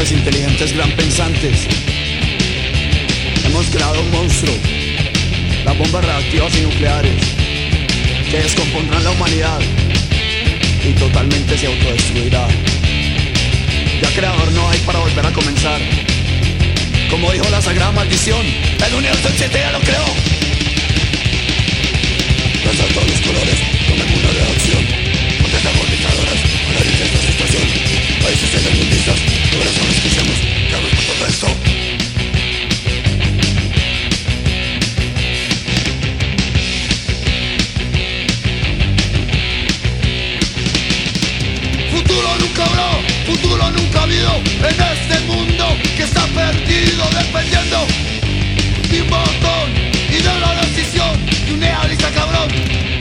hombres inteligentes, gran pensantes. Hemos creado un monstruo, las bombas reactivas y nucleares, que descompondrán la humanidad y totalmente se autodestruirá. Ya creador no hay para volver a comenzar. Como dijo la sagrada maldición, el universo en 7 ya lo creó. Lanzar todos los colores, tomen una reacción. Potencias agonizadores, analices la situación. Países tercermundistas, corazones escuchemos, que hablen por todo esto. Futuro nunca habrá, futuro nunca ha habido en este mundo que está perdido dependiendo de un botón y de la decisión de un idealista cabrón.